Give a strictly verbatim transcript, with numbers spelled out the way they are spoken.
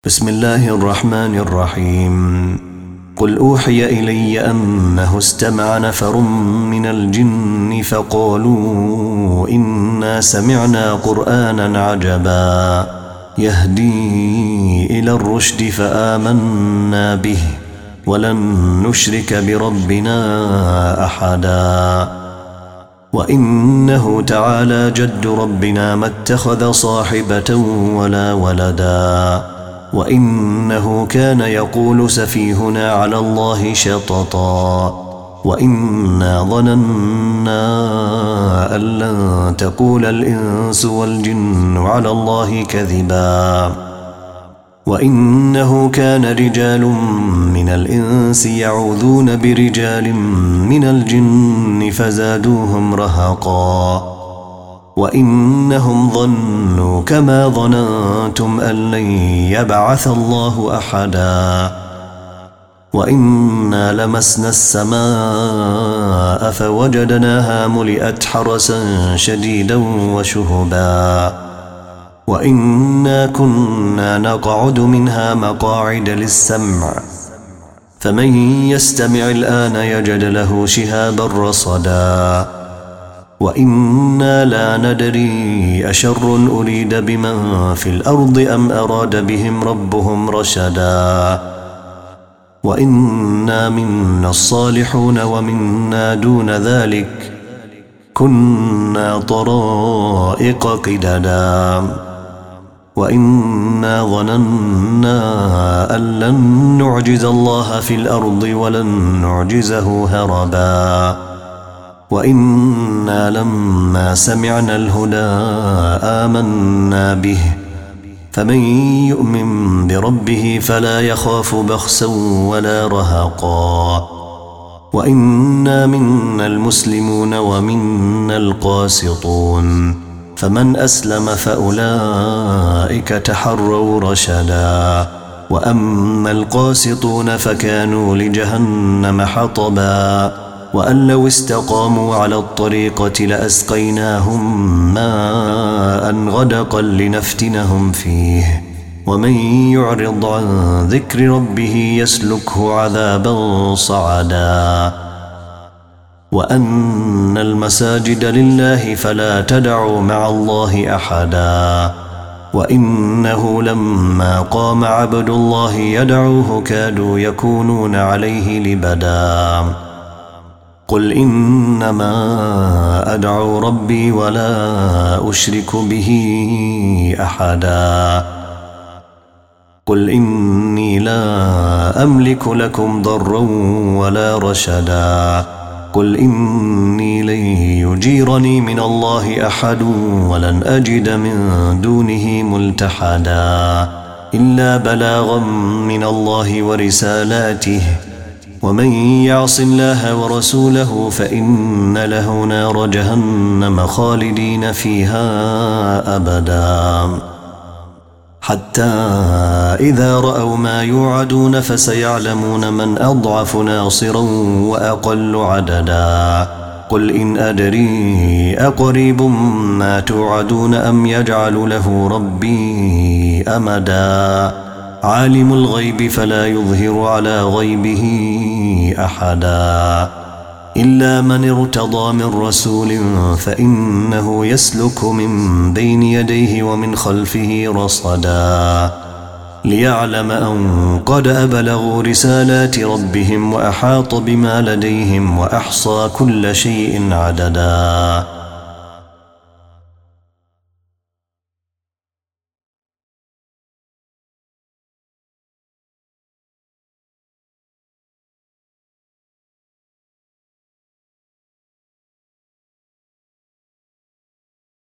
بسم الله الرحمن الرحيم. قل أوحي إلي أنه استمع نفر من الجن فقالوا إنا سمعنا قرآنا عجبا يهدي إلى الرشد فآمنا به ولن نشرك بربنا أحدا وإنه تعالى جد ربنا ما اتخذ صاحبة ولا ولدا وإنه كان يقول سفيهنا على الله شططا وإنا ظننا أن لن تقول الإنس والجن على الله كذبا وإنه كان رجال من الإنس يعوذون برجال من الجن فزادوهم رهقا وإنهم ظنوا كما ظننتم أن لن يبعث الله أحدا وإنا لمسنا السماء فوجدناها ملئت حرسا شديدا وشهبا وإنا كنا نقعد منها مقاعد للسمع فمن يستمع الآن يجد له شهابا رصدا وإنا لا ندري أشر أريد بمن في الأرض أم أراد بهم ربهم رشدا وإنا منا الصالحون ومنا دون ذلك كنا طرائق قددا وإنا ظننا أن لن نعجز الله في الأرض ولن نعجزه هربا وإنا لما سمعنا الهدى آمنا به فمن يؤمن بربه فلا يخاف بخسا ولا رهقا وإنا منا المسلمون ومنا القاسطون فمن أسلم فأولئك تحروا رشدا وأما القاسطون فكانوا لجهنم حطبا وأن لو استقاموا على الطريقة لأسقيناهم ماء غدقا لنفتنهم فيه ومن يعرض عن ذكر ربه يسلكه عذابا صعدا وأن المساجد لله فلا تدعوا مع الله أحدا وإنه لما قام عبد الله يدعوه كادوا يكونون عليه لبدا قل إنما أدعو ربي ولا أشرك به أحدا قل إني لا أملك لكم ضرا ولا رشدا قل إني لن يجيرني من الله أحد ولن أجد من دونه ملتحدا إلا بلاغا من الله ورسالاته ومن يعص الله ورسوله فإن له نار جهنم خالدين فيها أبدا حتى إذا رأوا ما يوعدون فسيعلمون من أضعف ناصرا وأقل عددا قل إن أدري أقريب ما توعدون أم يجعل له ربي أمدا عالم الغيب فلا يظهر على غيبه أحدا إلا من ارتضى من رسول فإنه يسلك من بين يديه ومن خلفه رصدا ليعلم أن قد أبلغوا رسالات ربهم وأحاط بما لديهم وأحصى كل شيء عددا